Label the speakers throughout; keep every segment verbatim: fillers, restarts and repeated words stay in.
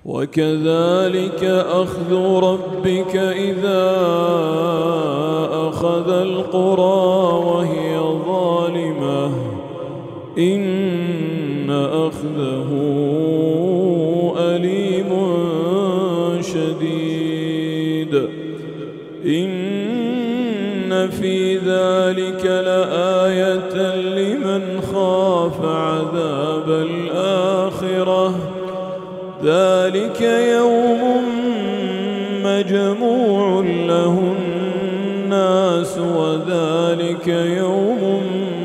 Speaker 1: وكذلك أخذ ربك إذا أخذ القرى وهي ظالمة إن أخذه أليم شديد إن في ذلك لآية لمن خاف عذاب الآخرة ذلك يوم مجموع له الناس وذلك يوم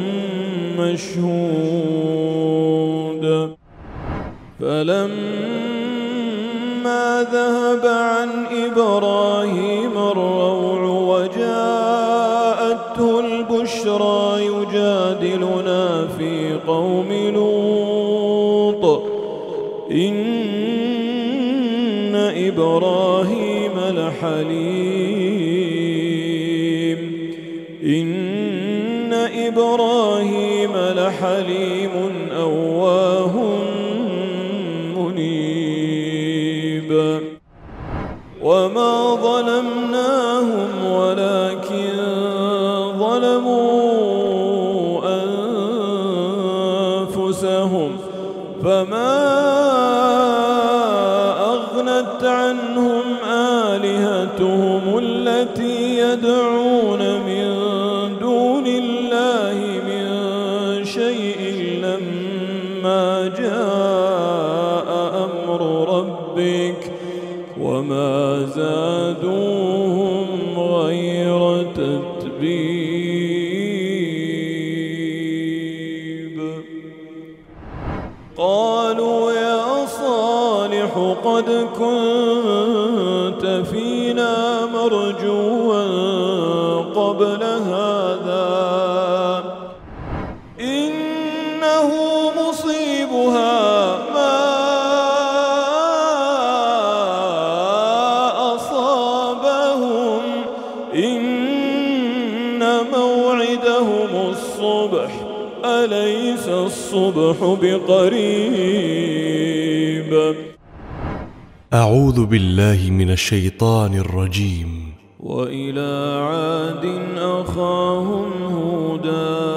Speaker 1: مشهود فلما ذهب عن إبراهيم الروع وجاءته البشرى يجادلنا في قوم لوط إن إبراهيم لحليم إن إبراهيم لحليم أواه منيب وما ظلمناهم ولكن ظلموا أنفسهم فما أغنت عنهم آلهتهم التي يدعون من دون الله من شيء لما جاء أمر ربك وما زادوهم غير تتبيب قالوا يا صالح قد كنت فينا مرجوا قبل هذا إنه مصيبها ما أصابهم إن موعدهم الصبح أليس الصبح بقريب
Speaker 2: أعوذ بالله من الشيطان الرجيم
Speaker 1: وإلى عاد أخاهم هودا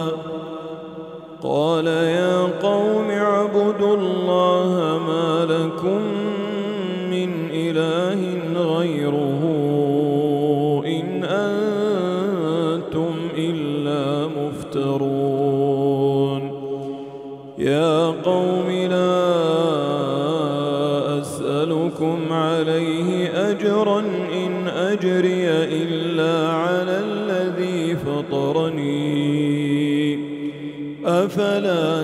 Speaker 1: قال يا قوم اعبدوا الله ما لكم من إله غيره إن أنتم إلا مفترون يا قوم لا أسألكم عليه أجرا إن أجري إلا على الذي فطرني أفلا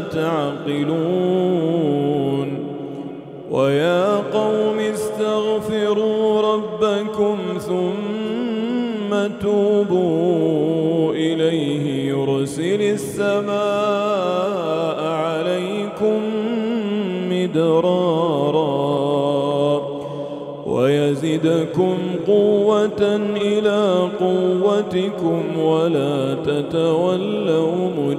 Speaker 1: تعقلون ويا قوم استغفروا ربكم ثم توبوا إليه يرسل السماء عليكم مدرارا ويزدكم قوة إلى قوتكم ولا تتولوا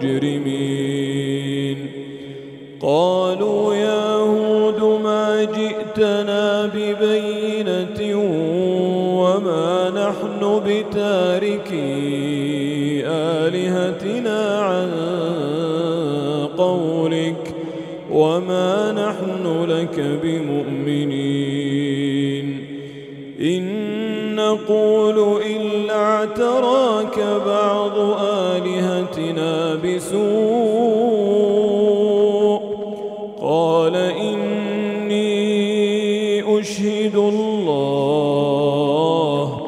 Speaker 1: مجرمين قالوا يا هود ما جئتنا ببينة وما نحن بتاركي آلهتنا عن قولك وما نحن لك بمؤمنين إن نقول إلا اعتراك بعض آلهتنا بسوء قال إني أشهد الله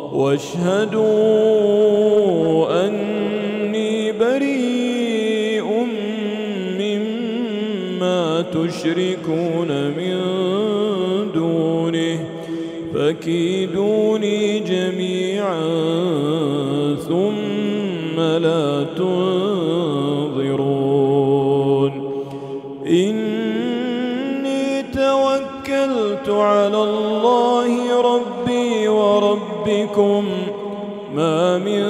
Speaker 1: واشهدوا أني بريء مما تشركون من دونه فكيدوني جميعا ثم لا تنظرون إني توكلت على الله ربي وربكم ما من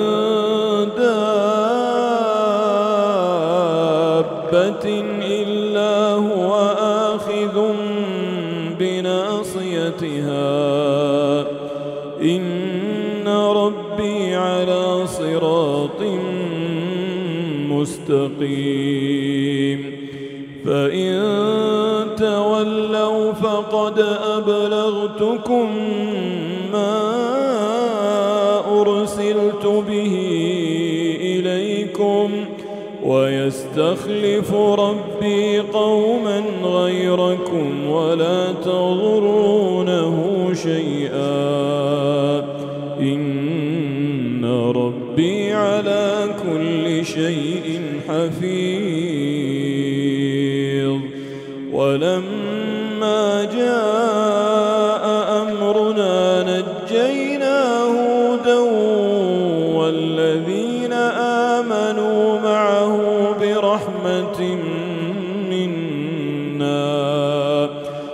Speaker 1: دابة إلا هو آخذ بناصيتها إن ربي على صراط مستقيم فإن تولوا فقد أبلغتكم ما أرسلت به إليكم ويستخلف ربي قوما غيركم ولا تضرونه شيئا إن ربي على كل شيء حفيظ ولما جاء أمرنا نجينا هودا والذين آمنوا معه برحمة منا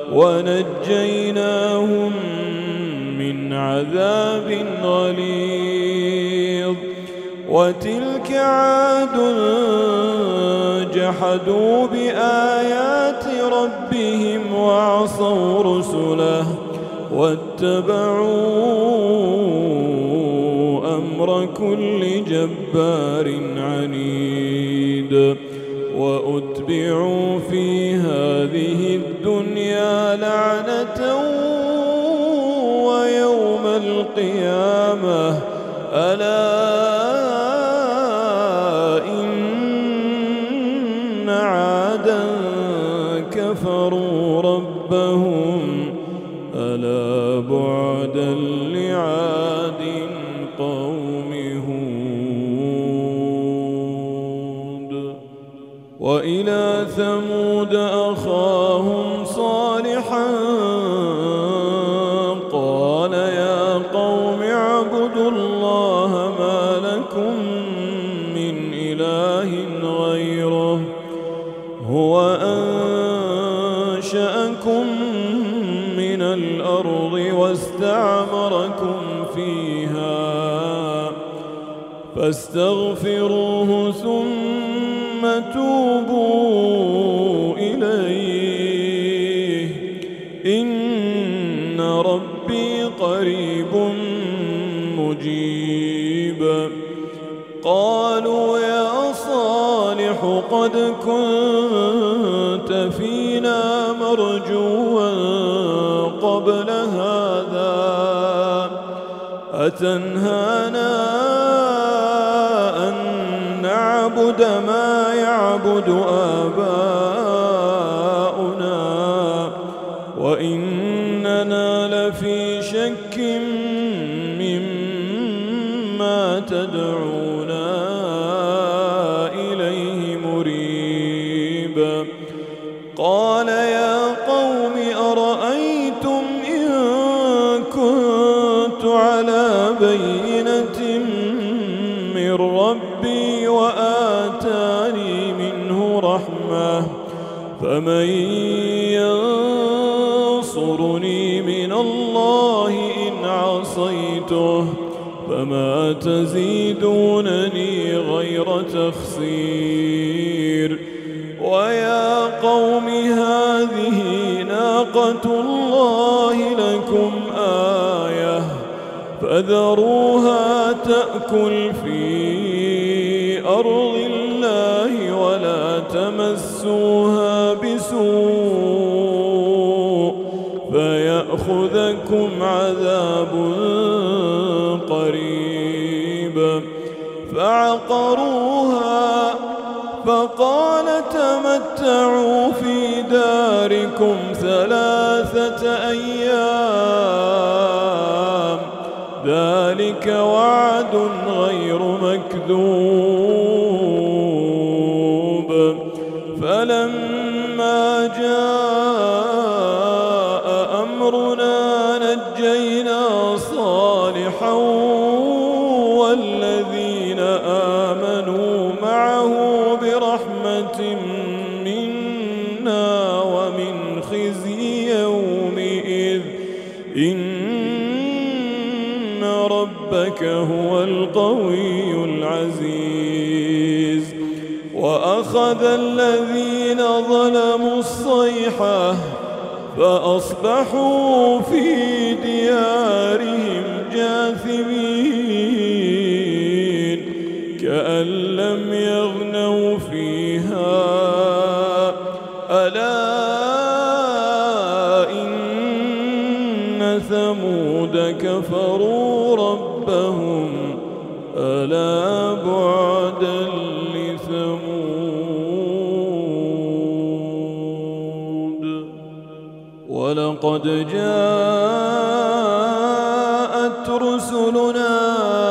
Speaker 1: ونجيناهم من عذاب غليظ وتلك عاد جحدوا بآيات ربهم وعصوا رسله واتبعوا أمر كل جبار عنيد وأتبعوا في هذه الدنيا لعنة ويوم القيامة ألا إن عادا كفروا ربهم ألا بعدا لعاد قوم هود وإلى ثمود أخاهم صالحا قال يا قوم اعبدوا الله ما لكم من إله غيره هو أنشأكم من الأرض واستعمركم فيها فاستغفروه ثم توبوا إليه إن ربي قريب مجيب قالوا يا صالح قد كنت فينا مرجوا قبل هذا أتنهانا أن نعبد ما يعبد آباؤنا وإننا لفي شك مما تدعونا إليه مريب قال يا قوم أرأيتم إن كنت على بينة من ربي وآتاني منه رحمة فمن ينصرني من الله إن عصيته فما تزيدونني غير تخسير ويا قوم هذه ناقة الله لكم آية فذروها تأكل في أرض الله ولا تمسوها بسوء فيأخذكم عذاب قريب فعقروها فقال تمتعوا في داركم ثلاثة أيام ذلك وعد غير مكذوب فلما جاء أمرنا نجينا صالحا والذين آمنوا معه برحمة منا ومن خزي يومئذ إن ربك هو القوي العزيز وأخذ الذين ظلموا الصيحة فأصبحوا في ديارهم جاثمين كأن لم يغنوا فيها ألا إن ثمود كفروا ربهم ألا بعدا لثمود ولقد جاءت رسلنا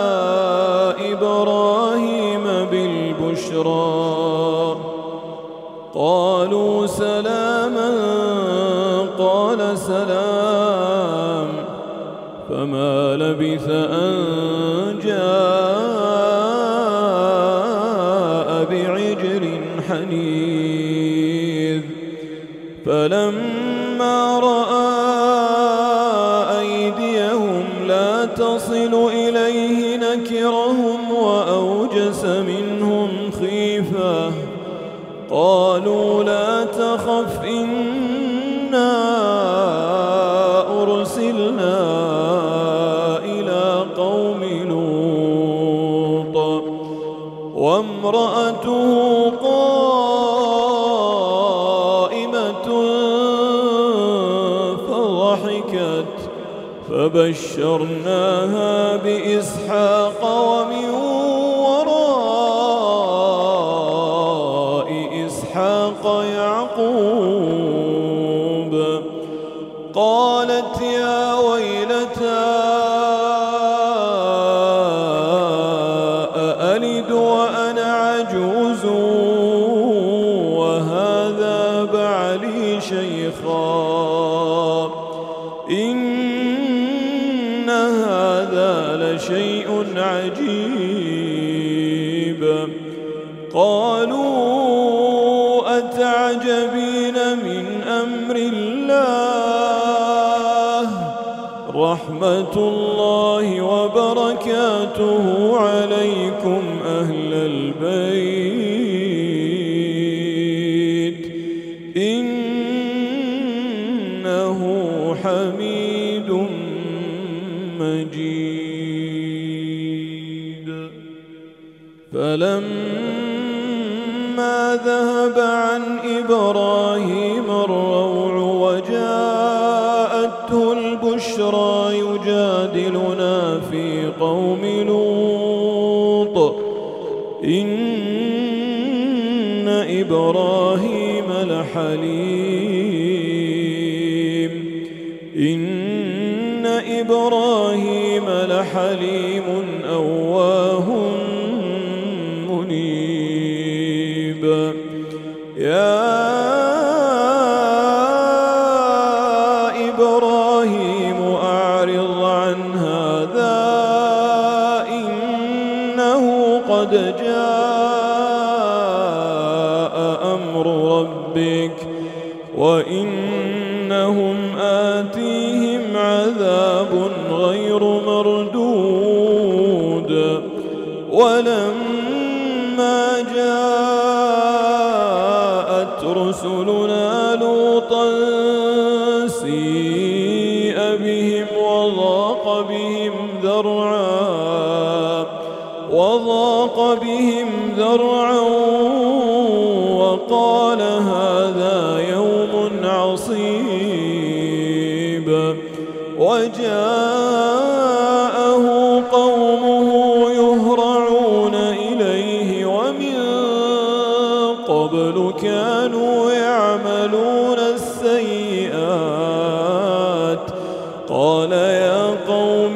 Speaker 1: إبراهيم بالبشرى قالوا سلاما قال سلام فما لبث أن جاء بعجل حنيذ فلما رأى أيديهم لا تصل إليه نكرهم وأوجس منهم خيفة قالوا لا تخف إنا أرسلنا إلى قوم لوط وامرأته قائمة فضحكت فبشرناها بإسحاق ومن وراء إسحاق يعقوب قالت يا ويلتى أألد وأنا عجوز وهذا بعلي شيخا إن هذا لشيء عجيب قالوا أتعجبين من أمر الله رحمة الله وبركاته عليكم أهل البيت إنه حميد مجيد فلما ذهب عن إبراهيم الروع وجاءته البشرى يجادلنا في قوم لوط إن إبراهيم لحليم إن إبراهيم لحليم أواه منيب يا إبراهيم أعرض عن هذا إنه قد جاء أمر ربك وإنهم آتيهم عذاب غير مردود ولما جاءت رسلنا لوطا سيء بهم وضاق بهم ذرعا وضاق بهم ذرعا وقال هذا يوم عصيب وجاءه قومه يهرعون إليه ومن قبل كانوا يعملون السيئات قال يا قوم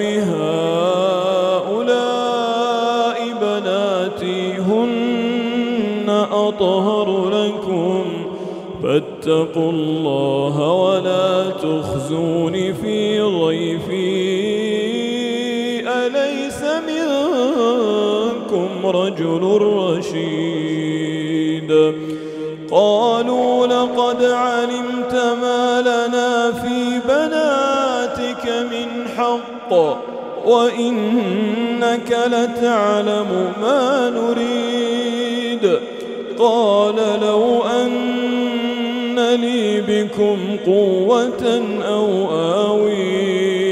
Speaker 1: هؤلاء بناتي هن أطهر لكم فاتقوا الله ولا تخزون في ضيفي أليس منكم رجل رشيد قالوا لقد علمت ما لنا في بناتك من حق وإنك لتعلم ما نريد قال لو أن لي بكم قوة أو آوي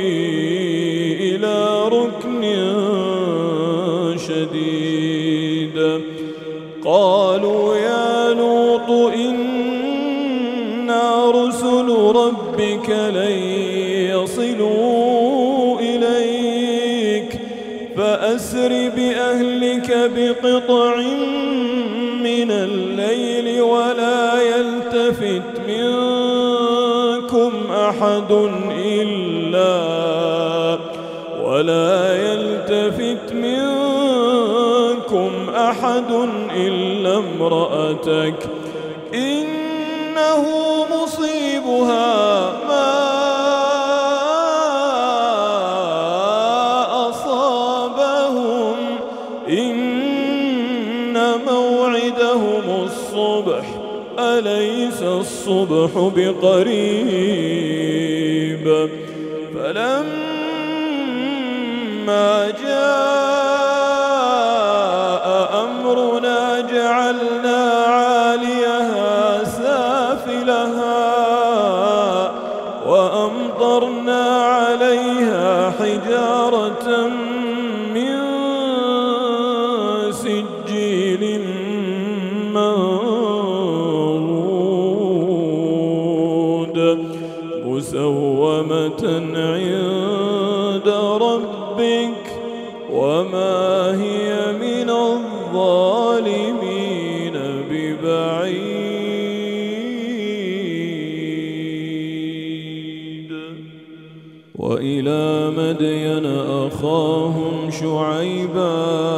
Speaker 1: إلى ركن شديد قالوا يا لوط إنا رسل ربك لن يصلوا إليك فأسر بأهلك بقطع من الليل ولا يلتفت منكم أحد إلا ولا يلتفت منكم أحد إلا امرأتك إنه مصيبها ما أصابهم إن موعدهم الصبح أليس الصبح بقريب فلما جاء أمرنا جعلنا عاليها سافلها وأمطرنا عليها حجارة من سجيل منضود مسومة عند ربك وما هي من الظالمين ببعيد وإلى مدين أخاهم شعيبا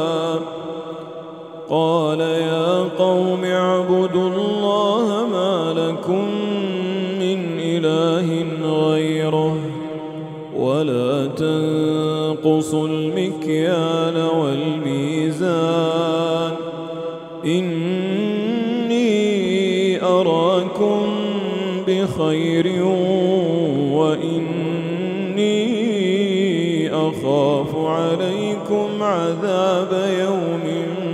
Speaker 1: قال يا قوم اعبدوا الله ما لكم من إله غيره ولا تنقصوا المكيال والميزان إني أراكم بخير وإني أخاف عليكم عذاب يوم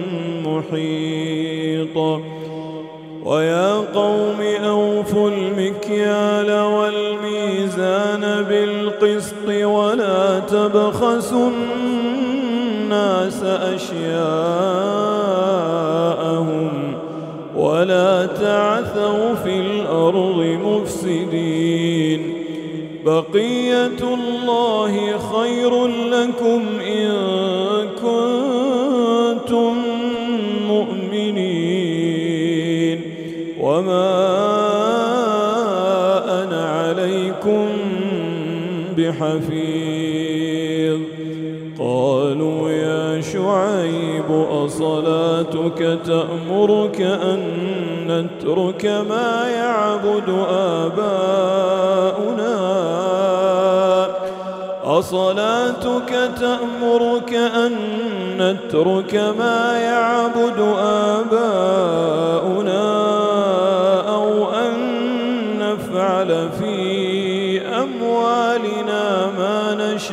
Speaker 1: محيط ويا قوم أوفوا المكيال والميزان بالقسط ولا تبخسوا الناس أشياءهم ولا تعثوا في الأرض مفسدين بقية الله خير لكم إن كنتم مؤمنين وما أنا عليكم بحفيظ قالوا يا شعيب أصلاتك تأمرك أن نترك ما يعبد آباؤنا أصلاتك تأمرك أن نترك ما يعبد آباؤنا أو أن نفعل في أموالنا ما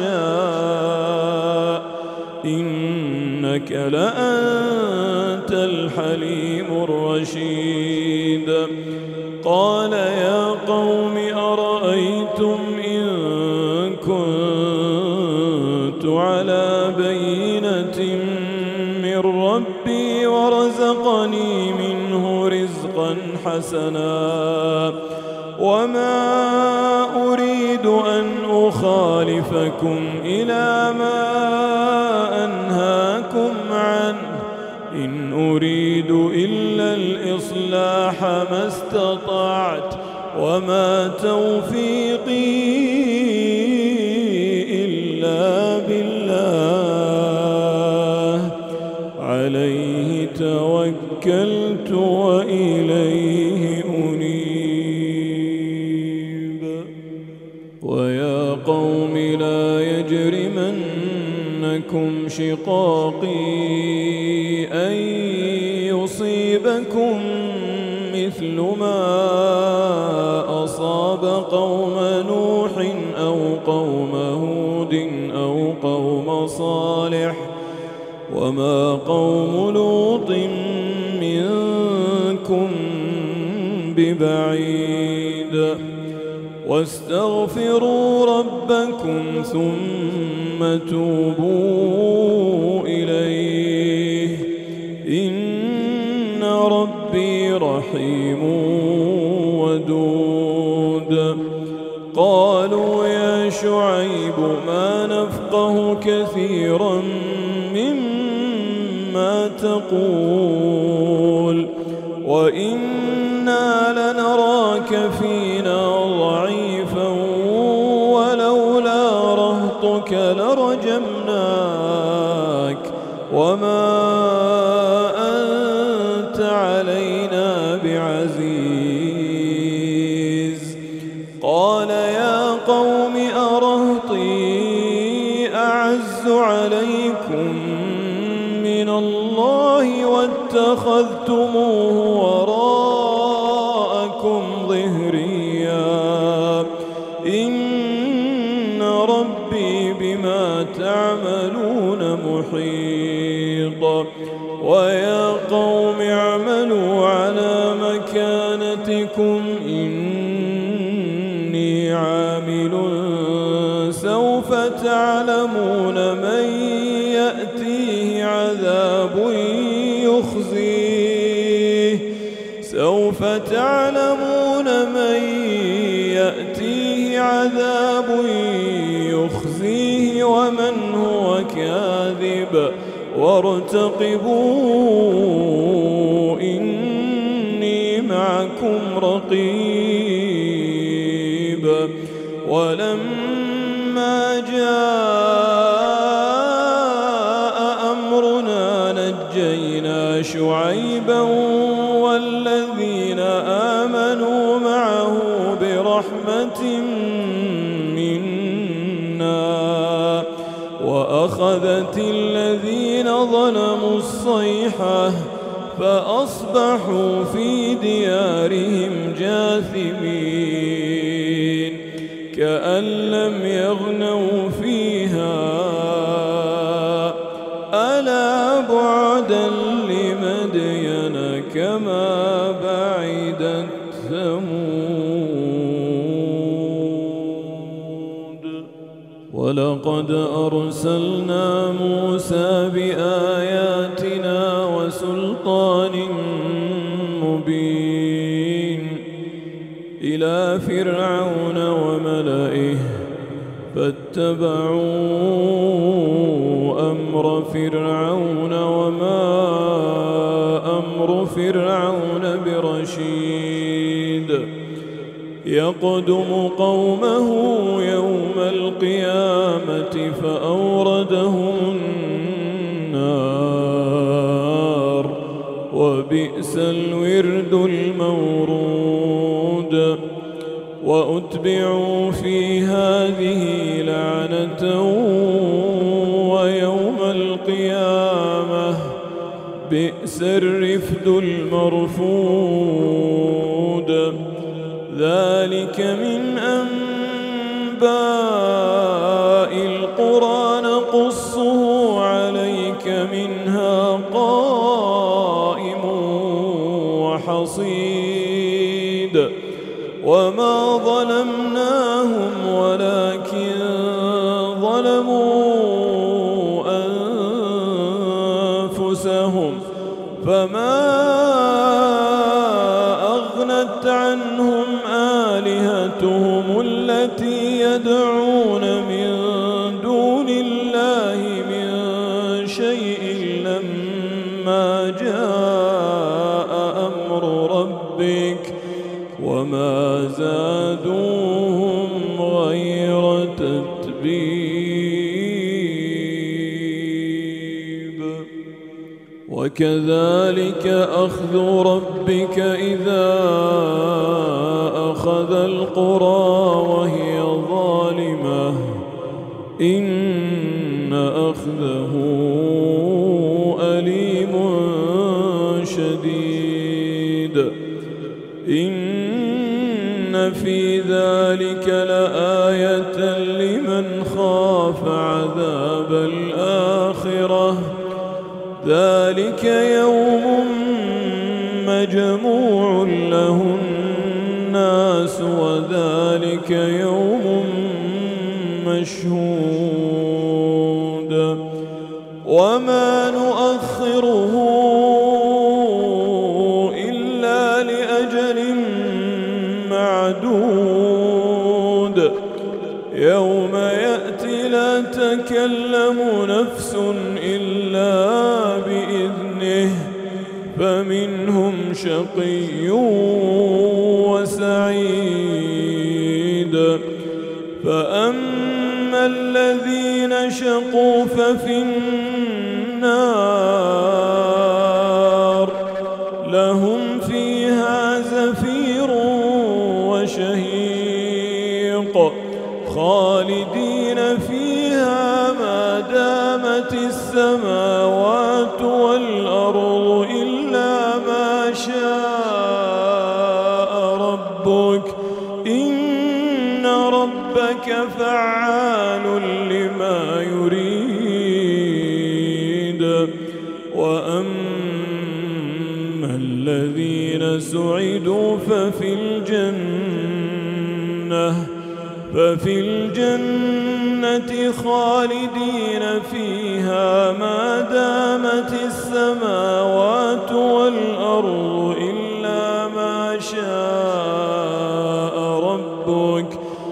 Speaker 1: نشاء إنك لأنت الحليم الرشيد قال يا قوم أرأيتم إن كنت على بينة من ربي ورزقني منه رزقا حسنا وما أريد أن أخالفكم إلى ما أنهاكم عنه إن أريد إلا الإصلاح ما استطعت وما توفيقي إلا بالله عليه توكلت وإليه أنيب ويا قوم لا يجرمنكم شقاقي أن يصيبكم مثل ما أصاب قوم نوح أو قوم هود أو قوم صالح وما قوم لوط منكم ببعيد واستغفروا ربكم ثم توبوا إليه إن ربي رحيم ودود. قالوا يا شعيب ما نفقه كثيرا مما تقول وإنا لنراك فينا ضعيفا ولولا رهطك لرجمناك وما أنت علينا بعزيز. قال يا قوم أرهطي أعز عليكم من الله واتخذتموه وراءكم ظهريا إن ربي بما تعملون محيط. ويا قوم اعملوا على مكانتكم إني عامل سوف تعلمون من يأتيه عذاب يخزيه سوف تعلمون من يأتيه عذاب يخزيه ومن هو كاذب وارتقبوا إني معكم رقيب. ولما جاء أمرنا نجينا شعيبا والذين آمنوا معه برحمة منا وأخذت الذين ظلموا الصيحة فأصبحوا في ديارهم جاثمين كأن لم يغنوا فيها ألا بعدا لمدين كما بعدت ثمود. ولقد أرسلنا موسى بآياتنا وسلطان مبين إلى فرعون وملئه فاتبعوا أمر فرعون وما أمر فرعون برشيد. يقدم قومه يوم القيامة فأوردهم النار وبئس الورد المورود. وأتبعوا في هذه لعنة ويوم القيامة بئس الرفد المرفود. ذلك من أنباء القرى نقصه عليك منها قائم وحصيد. وما ظلمناهم ولكن ظلموا أنفسهم فما أغنت عنهم آلهتهم التي يدعون من دون الله من شيء لما جاء أمر ربك وما زادوهم غير تتبيب. وكذلك أخذ ربك إذا أخذ القرى وهي ظالمة إن أخذه أليم شديد. إن في ذلك لآية لمن خاف عذاب الآخرة ذلك يوم مجموع له الناس وذلك يوم مشهود وما نؤخره إلا لأجل معدود يوم يأتي لا تكلم نفس إلا بإذنه فمنهم شقي وسعيد فأما الذين شقوا ففي النار لهم فيها زفير وشهيق خالدين فيها ما دامت السماوات والأرض إلا ما شاء ربك إن ربك فعال لما يريد وأما الذين سعدوا ففي الجنة ففي الجنة خالدين فيها ما دامت السماوات والأرض إلا ما شاء ربك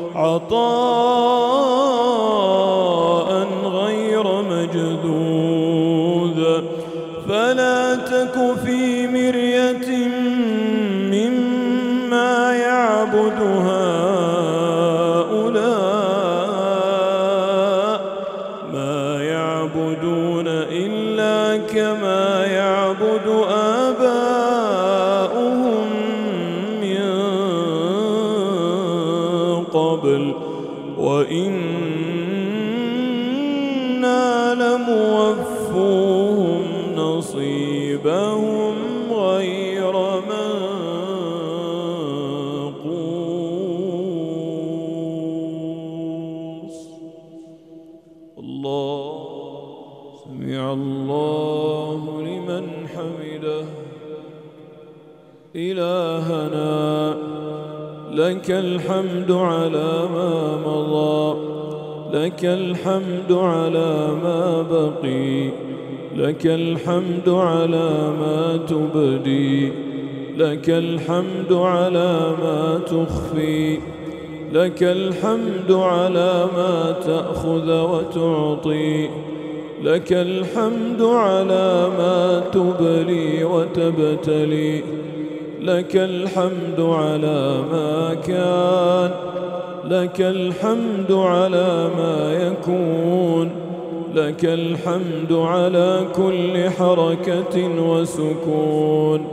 Speaker 1: عطاء غير مجذوذ فلا تك في مرية مما يعبد هؤلاء ما يعبدون إلا كما يعبد آباؤهم من قبل وإنا لموفوهم نصيبهم غير منقوص. الله سمع الله لمن حمده. إلهنا لك الحمد على ما مضى لك الحمد على ما بقي لك الحمد على ما تبدي لك الحمد على ما تخفي لك الحمد على ما تأخذ وتعطي لك الحمد على ما تبلي وتبتلي لك الحمد على ما كان لك الحمد على ما يكون لك الحمد على كل حركة وسكون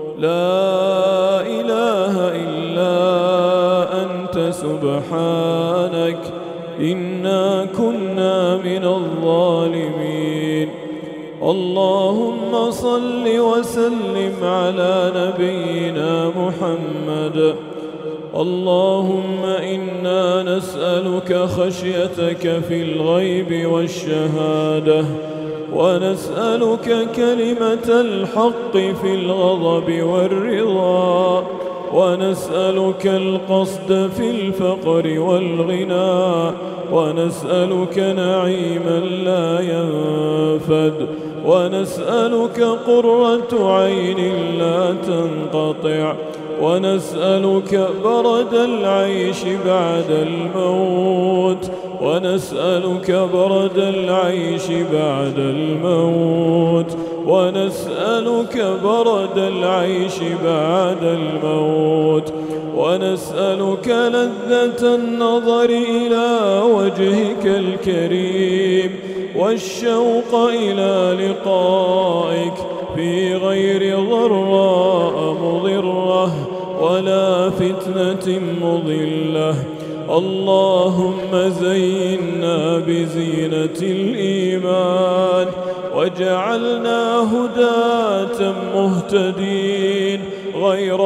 Speaker 1: لا إله إلا أنت سبحانك إنا كنا من الظالمين. اللهم صل وسلم على نبينا محمد. اللهم إنا نسألك خشيتك في الغيب والشهادة ونسألك كلمة الحق في الغضب والرضا ونسألك القصد في الفقر والغنى ونسألك نعيما لا ينفد ونسألك قرة عين لا تنقطع ونسألك برد العيش بعد الموت ونسألك برد العيش بعد الموت ونسألك برد العيش بعد الموت ونسألك لذة النظر إلى وجهك الكريم والشوق إلى لقائك في غير ضراء مضرة ولا فتنة مضلة. اللهم زينا بزينة الإيمان واجعلنا هداة مهتدين غير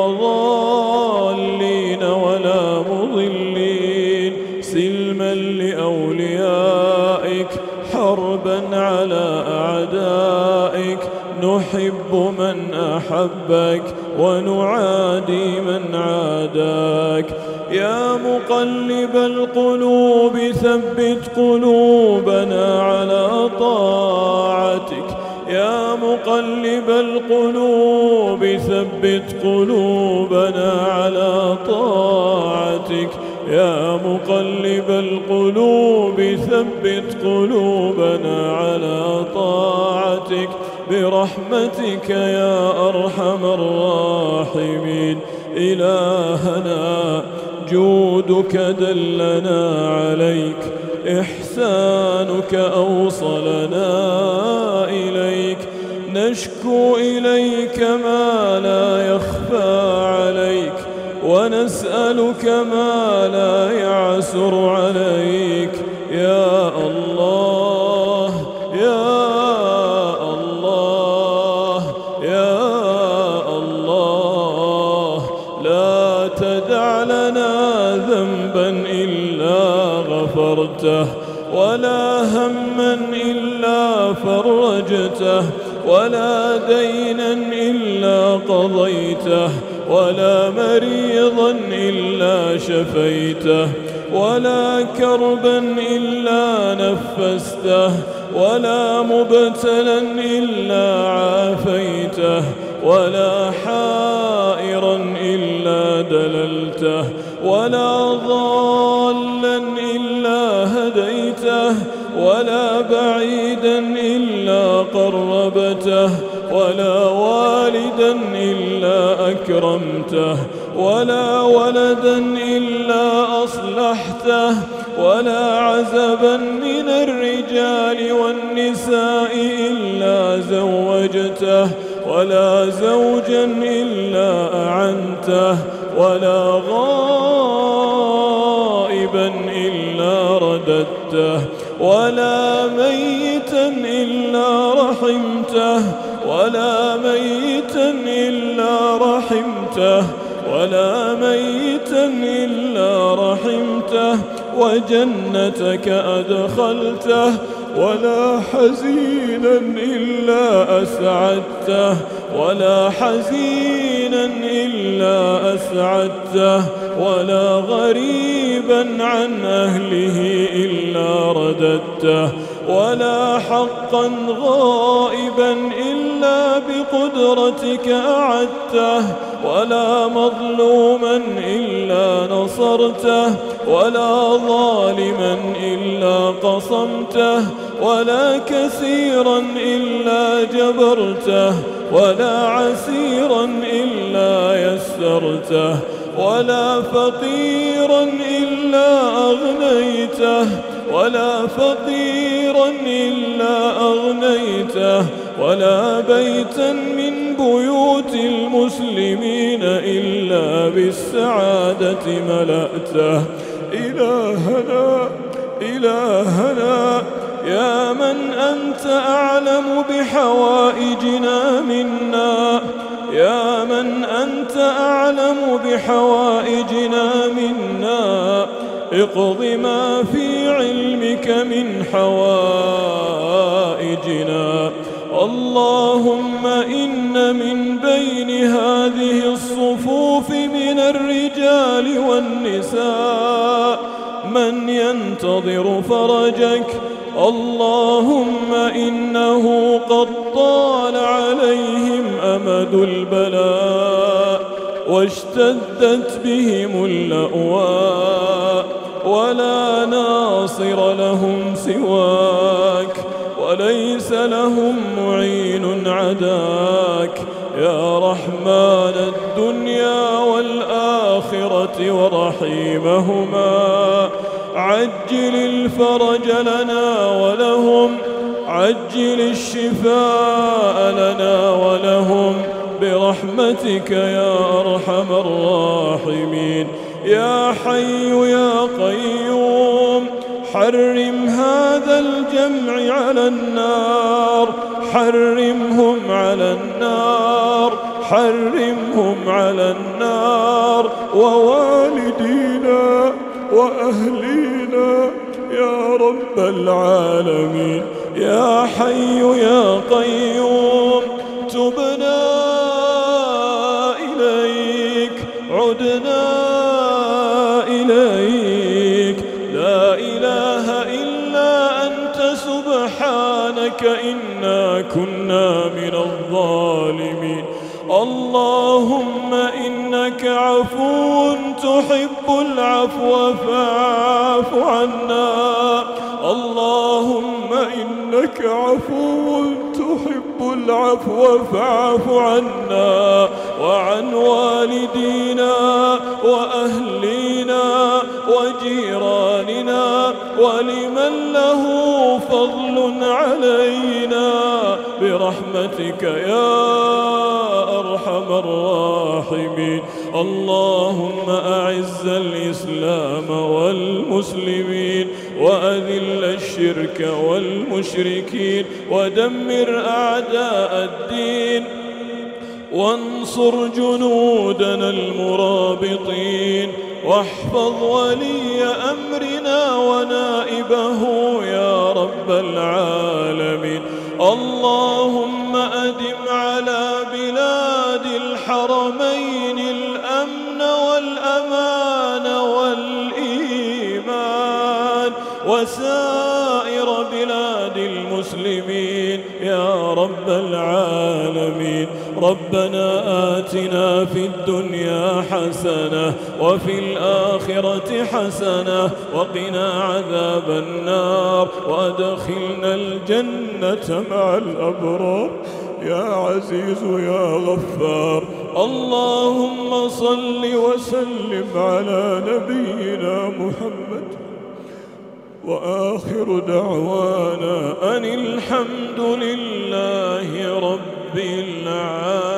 Speaker 1: ضالين ولا مضلين سلما لأوليائك حربا على أعدائك نحب من أحبك ونعادي من عاداك. يا مقلب القلوب ثبت قلوبنا على طاعتك يا مقلب القلوب ثبت قلوبنا على طاعتك يا مقلب القلوب ثبت قلوبنا على طاعتك برحمتك يا أرحم الراحمين. إلهنا جودك دلنا عليك إحسانك أوصلنا إليك نشكو إليك ما لا يخفى عليك ونسألك ما لا يعسر عليك يا الله يا الله يا الله لا تدع لنا ذنبا إلا غفرته ولا هما إلا فرجته ولا دينا إلا قضيته ولا مريضا إلا شفيته ولا كربا إلا نفسته ولا مبتلا إلا عافيته ولا حائرا إلا دللته ولا ضالا إلا هديته ولا بعيدا إلا قربته ولا والدا إلا أكرمته ولا ولدا إلا أصلحته ولا عزبا من الرجال والنساء إلا زوجته ولا زوجا إلا أعنته ولا غائبا إلا رددته ولا ميتا إلا رحمته ولا ميتا إلا رحمته ولا ميتا إلا رحمته وجنتك أدخلته ولا حزينا إلا أسعدته ولا حزينا إلا أسعدته ولا غريبا عن أهله إلا رددته ولا حقا غائبا إلا بقدرتك أعدته ولا مظلوما إلا نصرته ولا ظالما إلا قصمته ولا كثيرا إلا جبرته ولا عسيرا إلا يسرته ولا فقيرا إلا أغنيته ولا فقيرا إلا أغنيته ولا بيتا من بيوت المسلمين إلا بالسعادة ملأته. إلهنا إلهنا يا من أنت أعلم بحوائجنا منا يا من أنت أعلم بحوائجنا منا اقض ما في علمك من حوائجنا. اللهم إن من بين هذه الصفوف من الرجال والنساء من ينتظر فرجك. اللهم إنه قد طال عليهم أمد البلاء واشتدت بهم اللأواء ولا ناصر لهم سواك وليس لهم معين عداك يا رحمن الدنيا والآخرة ورحيمهما. عجل الفرج لنا ولهم عجل الشفاء لنا ولهم برحمتك يا أرحم الراحمين. يا حي يا قيوم حرم هذا الجمع على النار حرمهم على النار حرمهم على النار ووالدينا وأهلينا يا رب العالمين. يا حي يا قيوم تبنا إليك عدنا إله إلا أنت سبحانك إنا كنا من الظالمين. اللهم إنك عفو تحب العفو فاعف عنا. اللهم إنك عفو تحب العفو فاعف عنا وعن والدينا وأهلينا وجيراننا ولمن له فضل علينا برحمتك يا أرحم الراحمين. اللهم أعز الإسلام والمسلمين وأذل الشرك والمشركين ودمر أعداء الدين وانصر جنودنا المرابطين واحفظ ولي أمرنا ونائبه يا رب العالمين. اللهم أدم على بلاد الحرمين الأمن والأمان والإيمان وسائر بلاد المسلمين يا رب العالمين. ربنا آتنا في الدنيا حسنة وفي الآخرة حسنة وقنا عذاب النار وأدخلنا الجنة مع الأبرار يا عزيز يا غفار. اللهم صل وسلم على نبينا محمد وآخر دعوانا أن الحمد لله رب العالمين.